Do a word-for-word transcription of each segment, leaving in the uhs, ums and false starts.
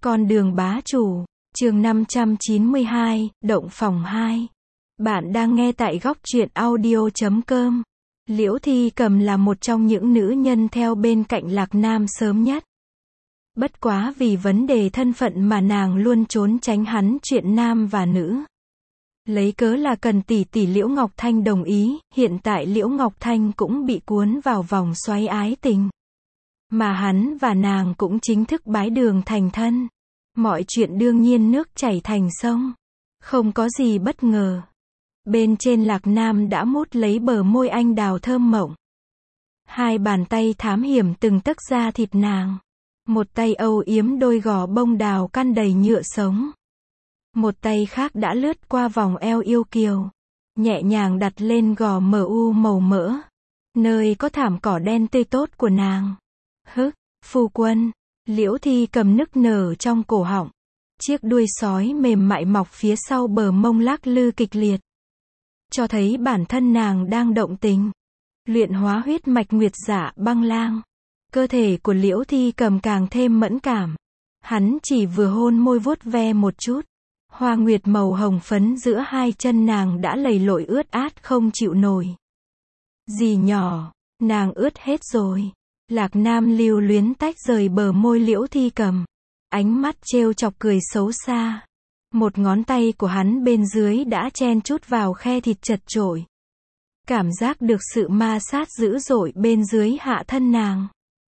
Con đường bá chủ, chương năm trăm chín mươi hai, động phòng hai. Bạn đang nghe tại góc truyện audio chấm com. Liễu Thi Cầm là một trong những nữ nhân theo bên cạnh Lạc Nam sớm nhất. Bất quá vì vấn đề thân phận mà nàng luôn trốn tránh hắn chuyện nam và nữ. Lấy cớ là cần tỷ tỷ Liễu Ngọc Thanh đồng ý, hiện tại Liễu Ngọc Thanh cũng bị cuốn vào vòng xoáy ái tình. Mà hắn và nàng cũng chính thức bái đường thành thân. Mọi chuyện đương nhiên nước chảy thành sông. Không có gì bất ngờ. Bên trên Lạc Nam đã mút lấy bờ môi anh đào thơm mộng. Hai bàn tay thám hiểm từng tấc da thịt nàng. Một tay âu yếm đôi gò bông đào căn đầy nhựa sống. Một tay khác đã lướt qua vòng eo yêu kiều. Nhẹ nhàng đặt lên gò mờ u màu mỡ. Nơi có thảm cỏ đen tươi tốt của nàng. Hức, phu quân. Liễu Thi Cầm nức nở trong cổ họng. Chiếc đuôi sói mềm mại mọc phía sau bờ mông lắc lư kịch liệt. Cho thấy bản thân nàng đang động tình. Luyện hóa huyết mạch nguyệt dạ băng lang. Cơ thể của Liễu Thi Cầm càng thêm mẫn cảm. Hắn chỉ vừa hôn môi vuốt ve một chút. Hoa nguyệt màu hồng phấn giữa hai chân nàng đã lầy lội ướt át không chịu nổi. Dì nhỏ, nàng ướt hết rồi. Lạc Nam lưu luyến tách rời bờ môi Liễu Thi Cầm. Ánh mắt trêu chọc cười xấu xa. Một ngón tay của hắn bên dưới đã chen chút vào khe thịt chật chội. Cảm giác được sự ma sát dữ dội bên dưới hạ thân nàng.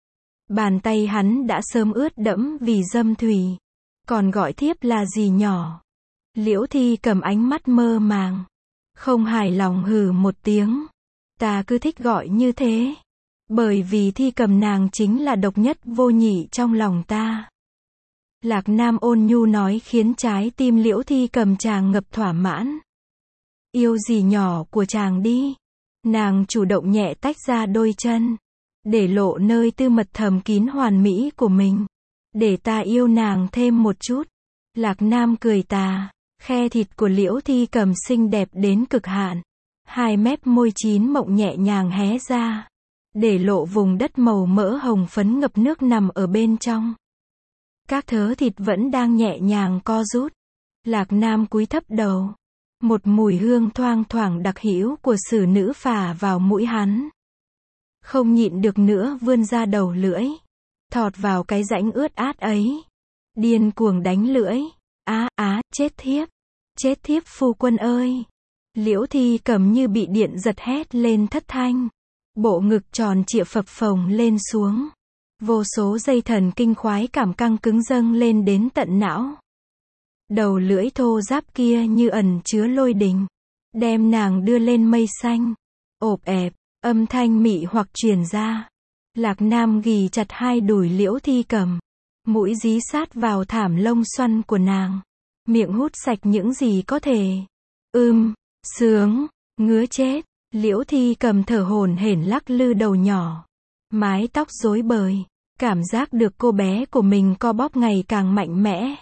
Bàn tay hắn đã sớm ướt đẫm vì dâm thủy. Còn gọi thiếp là dì nhỏ. Liễu Thi Cầm ánh mắt mơ màng. Không hài lòng hừ một tiếng. Ta cứ thích gọi như thế. Bởi vì Thi Cầm nàng chính là độc nhất vô nhị trong lòng ta. Lạc Nam ôn nhu nói khiến trái tim Liễu Thi Cầm chàng ngập thỏa mãn. Yêu gì nhỏ của chàng đi. Nàng chủ động nhẹ tách ra đôi chân. Để lộ nơi tư mật thầm kín hoàn mỹ của mình. Để ta yêu nàng thêm một chút. Lạc Nam cười tà. Khe thịt của Liễu Thi Cầm xinh đẹp đến cực hạn. Hai mép môi chín mộng nhẹ nhàng hé ra. Để lộ vùng đất màu mỡ hồng phấn ngập nước nằm ở bên trong. Các thớ thịt vẫn đang nhẹ nhàng co rút. Lạc Nam cúi thấp đầu. Một mùi hương thoang thoảng đặc hữu của xử nữ phả vào mũi hắn. Không nhịn được nữa vươn ra đầu lưỡi. Thọt vào cái rãnh ướt át ấy. Điên cuồng đánh lưỡi. Á á, chết thiếp. Chết thiếp phu quân ơi. Liễu Thi Cầm như bị điện giật hét lên thất thanh. Bộ ngực tròn trịa phập phồng lên xuống. Vô số dây thần kinh khoái cảm căng cứng dâng lên đến tận não. Đầu lưỡi thô ráp kia như ẩn chứa lôi đình. Đem nàng đưa lên mây xanh. Ộp ẹp, âm thanh mị hoặc truyền ra. Lạc Nam ghì chặt hai đùi Liễu Thi Cầm. Mũi dí sát vào thảm lông xoăn của nàng. Miệng hút sạch những gì có thể. Ưm, sướng, ngứa chết. Liễu Thi Cầm thở hổn hển lắc lư đầu nhỏ. Mái tóc rối bời. Cảm giác được cô bé của mình co bóp ngày càng mạnh mẽ.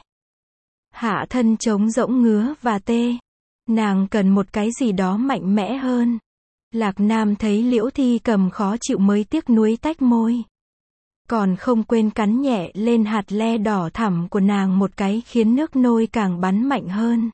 Hạ thân trống rỗng ngứa và tê. Nàng cần một cái gì đó mạnh mẽ hơn. Lạc Nam thấy Liễu Thi Cầm khó chịu mới tiếc nuối tách môi. Còn không quên cắn nhẹ lên hạt le đỏ thẳm của nàng một cái khiến nước nôi càng bắn mạnh hơn.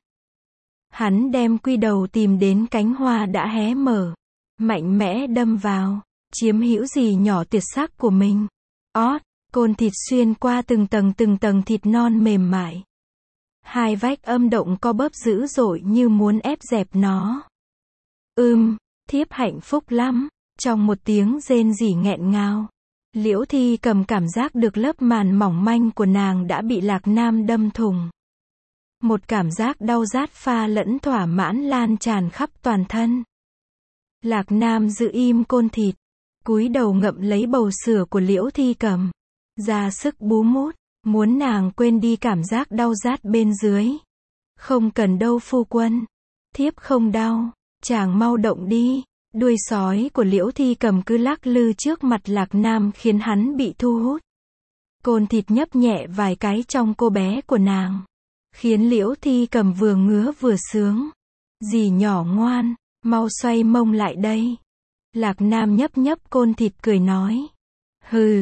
Hắn đem quy đầu tìm đến cánh hoa đã hé mở. Mạnh mẽ đâm vào. Chiếm hữu gì nhỏ tuyệt sắc của mình. Ót, côn thịt xuyên qua từng tầng từng tầng thịt non mềm mại. Hai vách âm động co bóp dữ dội như muốn ép dẹp nó. Ưm, thiếp hạnh phúc lắm. Trong một tiếng rên rỉ nghẹn ngào. Liễu Thi Cầm cảm giác được lớp màn mỏng manh của nàng đã bị Lạc Nam đâm thủng. Một cảm giác đau rát pha lẫn thỏa mãn lan tràn khắp toàn thân. Lạc Nam giữ im côn thịt. Cúi đầu ngậm lấy bầu sữa của Liễu Thi Cầm. Ra sức bú mút. Muốn nàng quên đi cảm giác đau rát bên dưới. Không cần đâu phu quân. Thiếp không đau. Chàng mau động đi. Đuôi sói của Liễu Thi Cầm cứ lắc lư trước mặt Lạc Nam khiến hắn bị thu hút. Côn thịt nhấp nhẹ vài cái trong cô bé của nàng. Khiến Liễu Thi Cầm vừa ngứa vừa sướng. Dì nhỏ ngoan, mau xoay mông lại đây. Lạc Nam nhấp nhấp côn thịt cười nói. Hừ,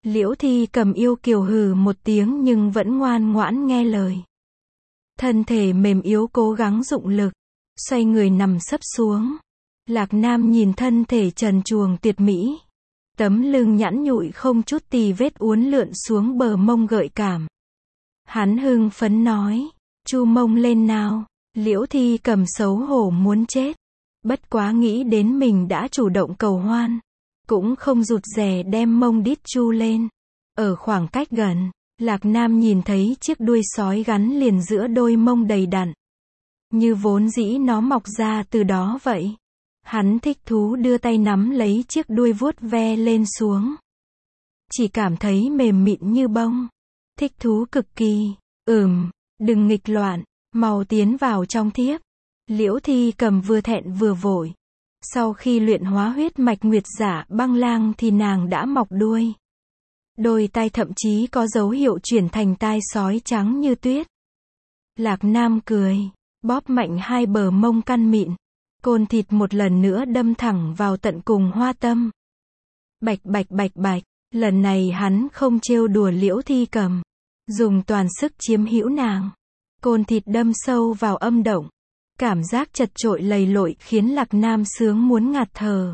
Liễu Thi Cầm yêu kiều hừ một tiếng nhưng vẫn ngoan ngoãn nghe lời. Thân thể mềm yếu cố gắng dụng lực, xoay người nằm sấp xuống. Lạc Nam nhìn thân thể trần truồng tuyệt mỹ, tấm lưng nhẵn nhụi không chút tì vết uốn lượn xuống bờ mông gợi cảm. Hắn hưng phấn nói, chu mông lên nào. Liễu Thi Cầm xấu hổ muốn chết, bất quá nghĩ đến mình đã chủ động cầu hoan, cũng không rụt rè đem mông đít chu lên. Ở khoảng cách gần, Lạc Nam nhìn thấy chiếc đuôi sói gắn liền giữa đôi mông đầy đặn, như vốn dĩ nó mọc ra từ đó vậy. Hắn thích thú đưa tay nắm lấy chiếc đuôi vuốt ve lên xuống, chỉ cảm thấy mềm mịn như bông, thích thú cực kỳ. Ừm, đừng nghịch loạn, mau tiến vào trong thiếp. Liễu Thi Cầm vừa thẹn vừa vội. Sau khi luyện hóa huyết mạch nguyệt giả băng lang thì nàng đã mọc đuôi. Đôi tai thậm chí có dấu hiệu chuyển thành tai sói trắng như tuyết. Lạc Nam cười, bóp mạnh hai bờ mông căn mịn. Côn thịt một lần nữa đâm thẳng vào tận cùng hoa tâm. Bạch bạch bạch bạch, lần này hắn không trêu đùa Liễu Thi Cầm, dùng toàn sức chiếm hữu nàng. Côn thịt đâm sâu vào âm động, cảm giác chật chội lầy lội khiến Lạc Nam sướng muốn ngạt thở.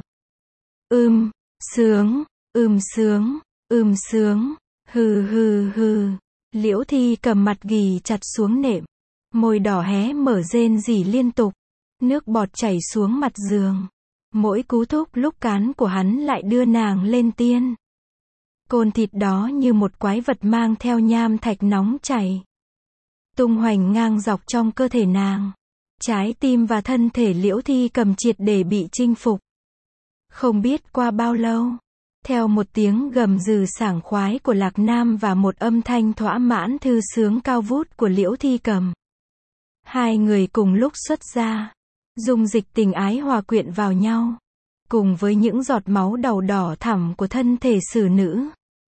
Ưm, sướng, ưm sướng, ưm sướng, hừ hừ hừ. Liễu Thi Cầm mặt ghì chặt xuống nệm, môi đỏ hé mở rên rỉ liên tục, nước bọt chảy xuống mặt giường. Mỗi cú thúc lúc cán của hắn lại đưa nàng lên tiên. Côn thịt đó như một quái vật mang theo nham thạch nóng chảy, tung hoành ngang dọc trong cơ thể nàng. Trái tim và thân thể Liễu Thi Cầm triệt để bị chinh phục. Không biết qua bao lâu, theo một tiếng gầm rừ sảng khoái của Lạc Nam và một âm thanh thỏa mãn thư sướng cao vút của Liễu Thi Cầm, hai người cùng lúc xuất ra, dung dịch tình ái hòa quyện vào nhau, cùng với những giọt máu đầu đỏ thẳm của thân thể xử nữ.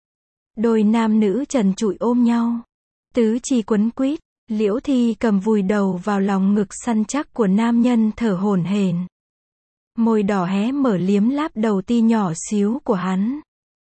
Đôi nam nữ trần trụi ôm nhau, tứ chi quấn quýt. Liễu Thi Cầm vùi đầu vào lòng ngực săn chắc của nam nhân thở hổn hển, môi đỏ hé mở liếm láp đầu ti nhỏ xíu của hắn.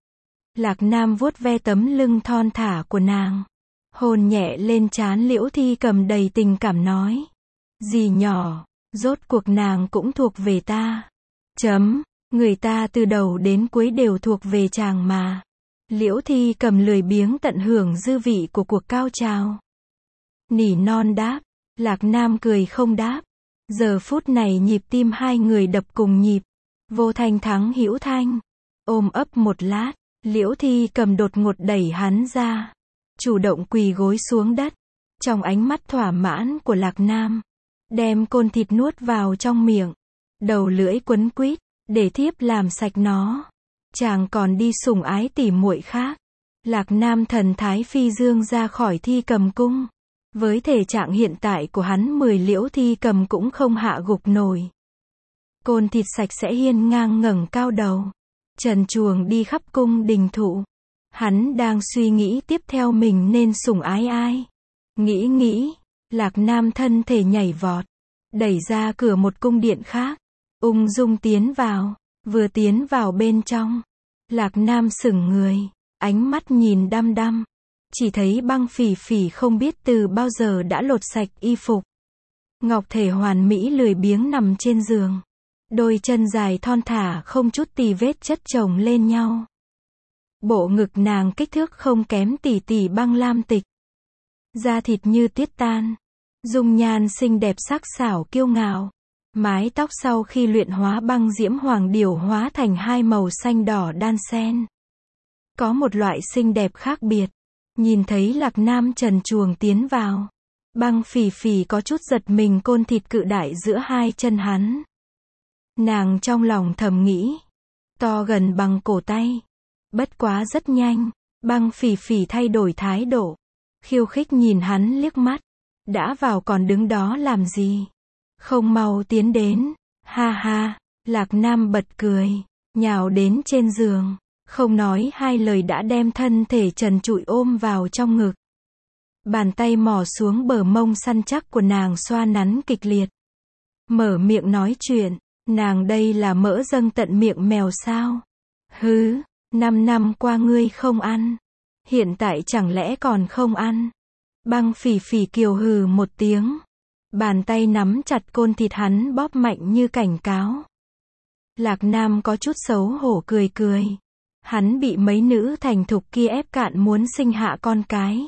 Lạc Nam vuốt ve tấm lưng thon thả của nàng, hôn nhẹ lên trán Liễu Thi Cầm đầy tình cảm nói, dì nhỏ, rốt cuộc nàng cũng thuộc về ta. Chấm, người ta từ đầu đến cuối đều thuộc về chàng mà. Liễu Thi Cầm lười biếng tận hưởng dư vị của cuộc cao trào. Nỉ non đáp. Lạc Nam cười không đáp. Giờ phút này nhịp tim hai người đập cùng nhịp, vô thanh thắng hữu thanh. Ôm ấp một lát, Liễu Thi Cầm đột ngột đẩy hắn ra, chủ động quỳ gối xuống đất. Trong ánh mắt thỏa mãn của Lạc Nam, đem côn thịt nuốt vào trong miệng, đầu lưỡi quấn quýt, để thiếp làm sạch nó. Chàng còn đi sủng ái tỉ muội khác. Lạc Nam thần thái phi dương ra khỏi Thi Cầm cung. Với thể trạng hiện tại của hắn, mười Liễu Thi Cầm cũng không hạ gục nổi. Côn thịt sạch sẽ hiên ngang ngẩng cao đầu, trần truồng đi khắp cung đình thụ. Hắn đang suy nghĩ tiếp theo mình nên sủng ái ai. Nghĩ nghĩ, Lạc Nam thân thể nhảy vọt, đẩy ra cửa một cung điện khác, ung dung tiến vào. Vừa tiến vào bên trong, Lạc Nam sững người, ánh mắt nhìn đăm đăm. Chỉ thấy Băng Phỉ Phỉ không biết từ bao giờ đã lột sạch y phục. Ngọc thể hoàn mỹ lười biếng nằm trên giường. Đôi chân dài thon thả không chút tì vết chất chồng lên nhau. Bộ ngực nàng kích thước không kém tỷ tỷ Băng Lam Tịch. Da thịt như tuyết tan. Dung nhan xinh đẹp sắc sảo kiêu ngạo. Mái tóc sau khi luyện hóa băng diễm hoàng điểu hóa thành hai màu xanh đỏ đan xen. Có một loại xinh đẹp khác biệt. Nhìn thấy Lạc Nam trần truồng tiến vào, Băng Phỉ Phỉ có chút giật mình côn thịt cự đại giữa hai chân hắn. Nàng trong lòng thầm nghĩ, to gần bằng cổ tay. Bất quá rất nhanh, Băng Phỉ Phỉ thay đổi thái độ, khiêu khích nhìn hắn liếc mắt. Đã vào còn đứng đó làm gì? Không mau tiến đến. Ha ha, Lạc Nam bật cười, nhào đến trên giường. Không nói hai lời đã đem thân thể trần trụi ôm vào trong ngực. Bàn tay mò xuống bờ mông săn chắc của nàng xoa nắn kịch liệt. Mở miệng nói chuyện, nàng đây là mỡ dâng tận miệng mèo sao? Hứ, Năm năm qua ngươi không ăn. Hiện tại chẳng lẽ còn không ăn? Băng Phỉ Phỉ kiều hừ một tiếng. Bàn tay nắm chặt côn thịt hắn bóp mạnh như cảnh cáo. Lạc Nam có chút xấu hổ cười cười. Hắn bị mấy nữ thành thục kia ép cạn muốn sinh hạ con cái.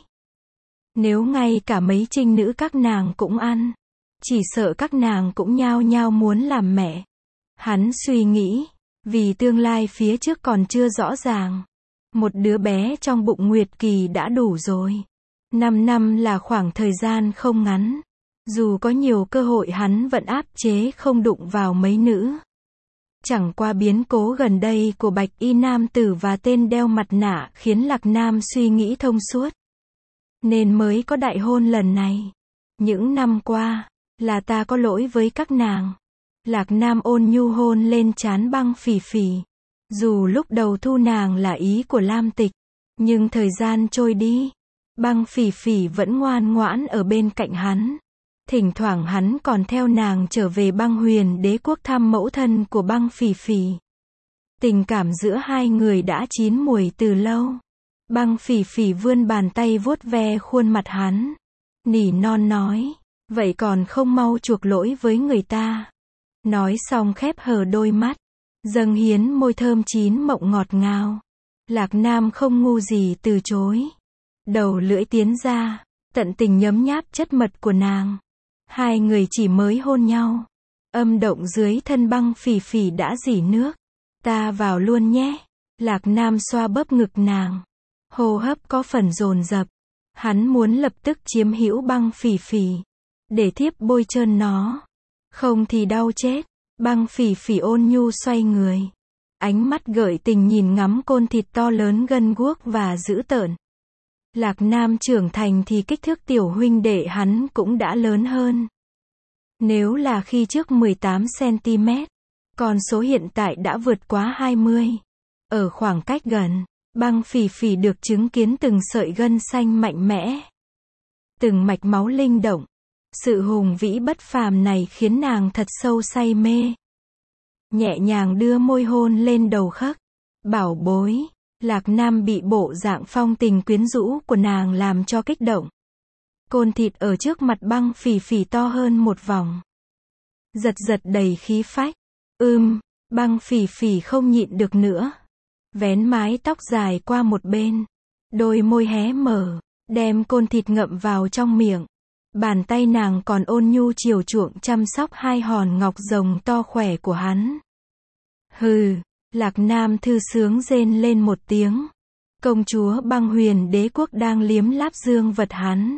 Nếu ngay cả mấy trinh nữ các nàng cũng ăn, chỉ sợ các nàng cũng nhao nhao muốn làm mẹ. Hắn suy nghĩ, vì tương lai phía trước còn chưa rõ ràng. Một đứa bé trong bụng Nguyệt Kỳ đã đủ rồi. Năm năm là khoảng thời gian không ngắn. Dù có nhiều cơ hội hắn vẫn áp chế không đụng vào mấy nữ. Chẳng qua biến cố gần đây của bạch y nam tử và tên đeo mặt nạ khiến Lạc Nam suy nghĩ thông suốt. Nên mới có đại hôn lần này. Những năm qua, là ta có lỗi với các nàng. Lạc Nam ôn nhu hôn lên trán Băng Phỉ Phỉ. Dù lúc đầu thu nàng là ý của Lam Tịch, nhưng thời gian trôi đi, Băng Phỉ Phỉ vẫn ngoan ngoãn ở bên cạnh hắn. Thỉnh thoảng hắn còn theo nàng trở về Băng Huyền Đế quốc thăm mẫu thân của Băng Phỉ Phỉ. Tình cảm giữa hai người đã chín mùi từ lâu. Băng Phỉ Phỉ vươn bàn tay vuốt ve khuôn mặt hắn. Nỉ non nói, vậy còn không mau chuộc lỗi với người ta. Nói xong khép hờ đôi mắt, dâng hiến môi thơm chín mộng ngọt ngào. Lạc Nam không ngu gì từ chối. Đầu lưỡi tiến ra, tận tình nhấm nháp chất mật của nàng. Hai người chỉ mới hôn nhau. Âm động dưới thân Băng Phỉ Phỉ đã rỉ nước. Ta vào luôn nhé. Lạc Nam xoa bóp ngực nàng. Hô hấp có phần dồn dập. Hắn muốn lập tức chiếm hữu Băng Phỉ Phỉ. Để thiếp bôi trơn nó. Không thì đau chết. Băng Phỉ Phỉ ôn nhu xoay người. Ánh mắt gợi tình nhìn ngắm côn thịt to lớn gân guốc và dữ tợn. Lạc Nam trưởng thành thì kích thước tiểu huynh đệ hắn cũng đã lớn hơn. Nếu là khi trước mười tám xăng ti mét, con số hiện tại đã vượt quá hai mươi. Ở khoảng cách gần, Băng Phỉ Phỉ được chứng kiến từng sợi gân xanh mạnh mẽ. Từng mạch máu linh động. Sự hùng vĩ bất phàm này khiến nàng thật sâu say mê. Nhẹ nhàng đưa môi hôn lên đầu khắc. Bảo bối. Lạc Nam bị bộ dạng phong tình quyến rũ của nàng làm cho kích động. Côn thịt ở trước mặt Băng Phỉ Phỉ to hơn một vòng. Giật giật đầy khí phách. Ưm, Băng Phỉ Phỉ không nhịn được nữa. Vén mái tóc dài qua một bên. Đôi môi hé mở, đem côn thịt ngậm vào trong miệng. Bàn tay nàng còn ôn nhu chiều chuộng chăm sóc hai hòn ngọc rồng to khỏe của hắn. Hừ, Lạc Nam thư sướng rên lên một tiếng. Công chúa Băng Huyền Đế quốc đang liếm láp dương vật hắn.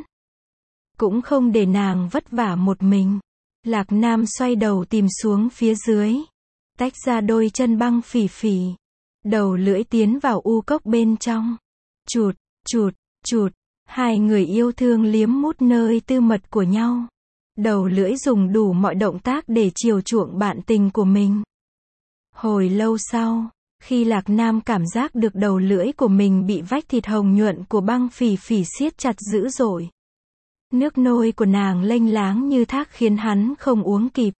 Cũng không để nàng vất vả một mình. Lạc Nam xoay đầu tìm xuống phía dưới. Tách ra đôi chân Băng Phỉ Phỉ. Đầu lưỡi tiến vào u cốc bên trong. Chụt, chụt, chụt. Hai người yêu thương liếm mút nơi tư mật của nhau. Đầu lưỡi dùng đủ mọi động tác để chiều chuộng bạn tình của mình. Hồi lâu sau, khi Lạc Nam cảm giác được đầu lưỡi của mình bị vách thịt hồng nhuận của Băng Phỉ Phỉ siết chặt dữ dội. Nước nôi của nàng lênh láng như thác khiến hắn không uống kịp.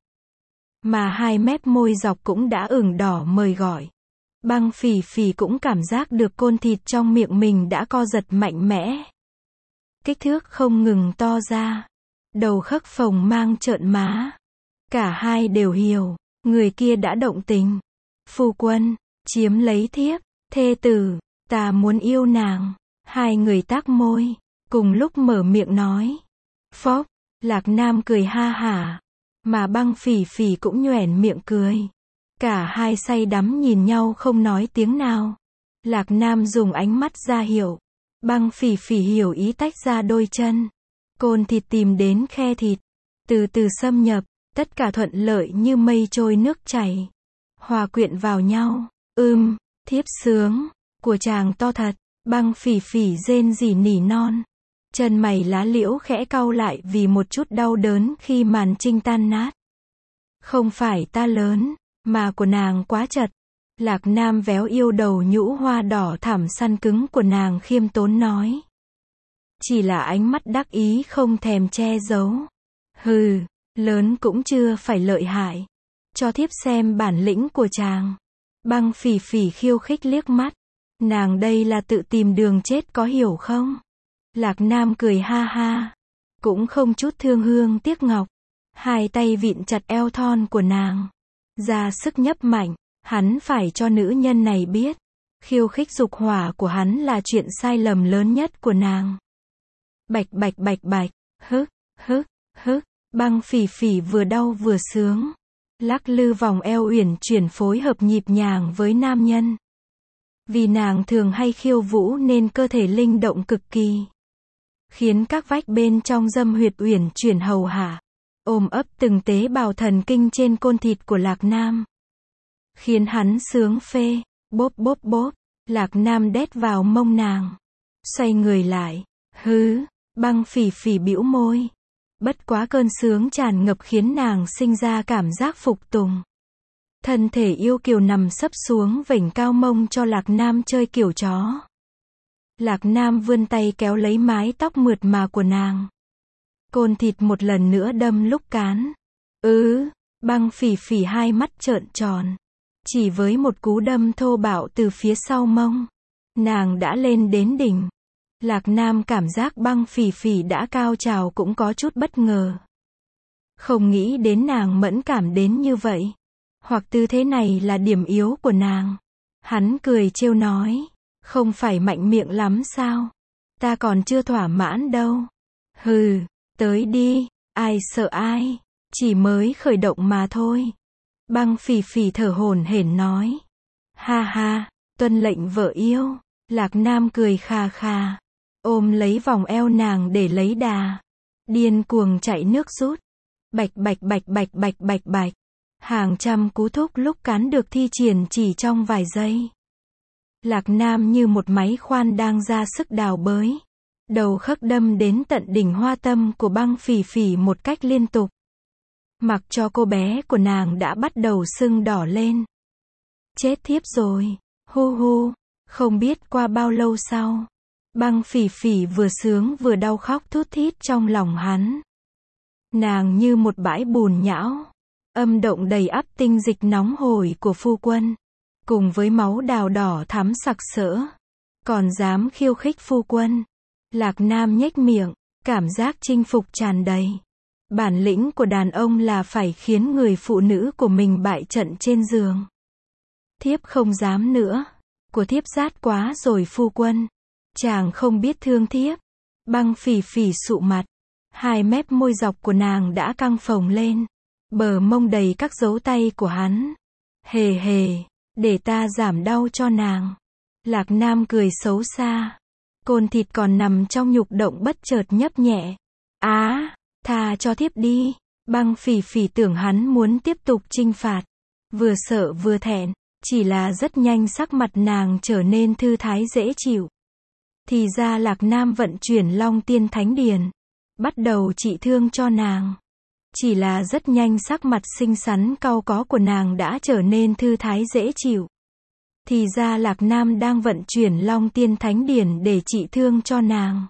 Mà hai mép môi dọc cũng đã ửng đỏ mời gọi. Băng Phỉ Phỉ cũng cảm giác được côn thịt trong miệng mình đã co giật mạnh mẽ. Kích thước không ngừng to ra. Đầu khấc phồng mang trợn má. Cả hai đều hiểu, người kia đã động tình. Phu quân, chiếm lấy thiếp, thê tử, ta muốn yêu nàng. Hai người tác môi, cùng lúc mở miệng nói. Phốc, Lạc Nam cười ha hả. Mà Băng Phỉ Phỉ cũng nhoẻn miệng cười. Cả hai say đắm nhìn nhau không nói tiếng nào. Lạc Nam dùng ánh mắt ra hiệu. Băng Phỉ Phỉ hiểu ý tách ra đôi chân. Côn thịt tìm đến khe thịt. Từ từ xâm nhập, tất cả thuận lợi như mây trôi nước chảy. Hòa quyện vào nhau. Ưm, thiếp sướng, của chàng to thật. Băng Phỉ Phỉ rên rỉ nỉ non. Chân mày lá liễu khẽ cau lại vì một chút đau đớn khi màn trinh tan nát. Không phải ta lớn, mà của nàng quá chật. Lạc Nam véo yêu đầu nhũ hoa đỏ thẳm săn cứng của nàng khiêm tốn nói. Chỉ là ánh mắt đắc ý không thèm che giấu. Hừ, lớn cũng chưa phải lợi hại. Cho thiếp xem bản lĩnh của chàng. Băng Phỉ Phỉ khiêu khích liếc mắt. Nàng đây là tự tìm đường chết có hiểu không? Lạc Nam cười ha ha. Cũng không chút thương hương tiếc ngọc. Hai tay vịn chặt eo thon của nàng. Ra sức nhấp mạnh. Hắn phải cho nữ nhân này biết. Khiêu khích dục hỏa của hắn là chuyện sai lầm lớn nhất của nàng. Bạch bạch bạch bạch. Hức, hức, hức. Băng Phỉ Phỉ vừa đau vừa sướng. Lắc lư vòng eo uyển chuyển phối hợp nhịp nhàng với nam nhân. Vì nàng thường hay khiêu vũ nên cơ thể linh động cực kỳ. Khiến các vách bên trong dâm huyệt uyển chuyển hầu hạ. Ôm ấp từng tế bào thần kinh trên côn thịt của Lạc Nam. Khiến hắn sướng phê. Bốp bốp bốp. Lạc Nam đét vào mông nàng. Xoay người lại. Hứ. Băng Phỉ Phỉ bĩu môi. Bất quá cơn sướng tràn ngập khiến nàng sinh ra cảm giác phục tùng. Thân thể yêu kiều nằm sấp xuống vểnh cao mông cho Lạc Nam chơi kiểu chó. Lạc Nam vươn tay kéo lấy mái tóc mượt mà của nàng. Côn thịt một lần nữa đâm lúc cán. Ừ, Băng Phỉ Phỉ hai mắt trợn tròn. Chỉ với một cú đâm thô bạo từ phía sau mông. Nàng đã lên đến đỉnh. Lạc Nam cảm giác Băng Phỉ Phỉ đã cao trào cũng có chút bất ngờ. Không nghĩ đến nàng mẫn cảm đến như vậy. Hoặc tư thế này là điểm yếu của nàng. Hắn cười trêu nói. Không phải mạnh miệng lắm sao? Ta còn chưa thỏa mãn đâu. Hừ, tới đi, ai sợ ai. Chỉ mới khởi động mà thôi. Băng Phỉ Phỉ thở hổn hển nói. Ha ha, tuân lệnh vợ yêu. Lạc Nam cười khà khà. Ôm lấy vòng eo nàng để lấy đà. Điên cuồng chạy nước rút. Bạch bạch bạch bạch bạch bạch bạch. Hàng trăm cú thúc lúc cán được thi triển chỉ trong vài giây. Lạc Nam như một máy khoan đang ra sức đào bới. Đầu khấc đâm đến tận đỉnh hoa tâm của Băng Phỉ Phỉ một cách liên tục. Mặc cho cô bé của nàng đã bắt đầu sưng đỏ lên. Chết thiếp rồi. Hu hu. Không biết qua bao lâu sau. Băng Phỉ Phỉ vừa sướng vừa đau khóc thút thít trong lòng hắn. Nàng như một bãi bùn nhão. Âm động đầy ắp tinh dịch nóng hổi của phu quân. Cùng với máu đào đỏ thắm sặc sỡ. Còn dám khiêu khích phu quân. Lạc Nam nhếch miệng. Cảm giác chinh phục tràn đầy. Bản lĩnh của đàn ông là phải khiến người phụ nữ của mình bại trận trên giường. Thiếp không dám nữa. Của thiếp rát quá rồi phu quân. Chàng không biết thương thiếp. Băng Phỉ Phỉ sụ mặt. Hai mép môi dọc của nàng đã căng phồng lên. Bờ mông đầy các dấu tay của hắn. Hề hề. Để ta giảm đau cho nàng. Lạc Nam cười xấu xa. Côn thịt còn nằm trong nhục động bất chợt nhấp nhẹ. Á, tha cho thiếp đi. Băng Phỉ Phỉ tưởng hắn muốn tiếp tục trinh phạt. Vừa sợ vừa thẹn. Chỉ là rất nhanh sắc mặt nàng trở nên thư thái dễ chịu. Thì ra Lạc Nam vận chuyển Long Tiên Thánh Điền. Bắt đầu trị thương cho nàng. Chỉ là rất nhanh sắc mặt xinh xắn cau có của nàng đã trở nên thư thái dễ chịu. Thì ra Lạc Nam đang vận chuyển Long Tiên Thánh Điển để trị thương cho nàng.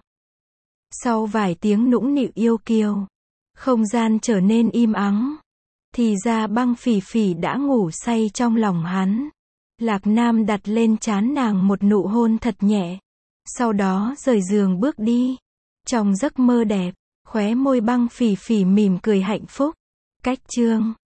Sau vài tiếng nũng nịu yêu kiều. Không gian trở nên im ắng. Thì ra Băng Phỉ Phỉ đã ngủ say trong lòng hắn. Lạc Nam đặt lên trán nàng một nụ hôn thật nhẹ. Sau đó rời giường bước đi. Trong giấc mơ đẹp, khóe môi Băng Phỉ Phỉ mỉm cười hạnh phúc. Cách chương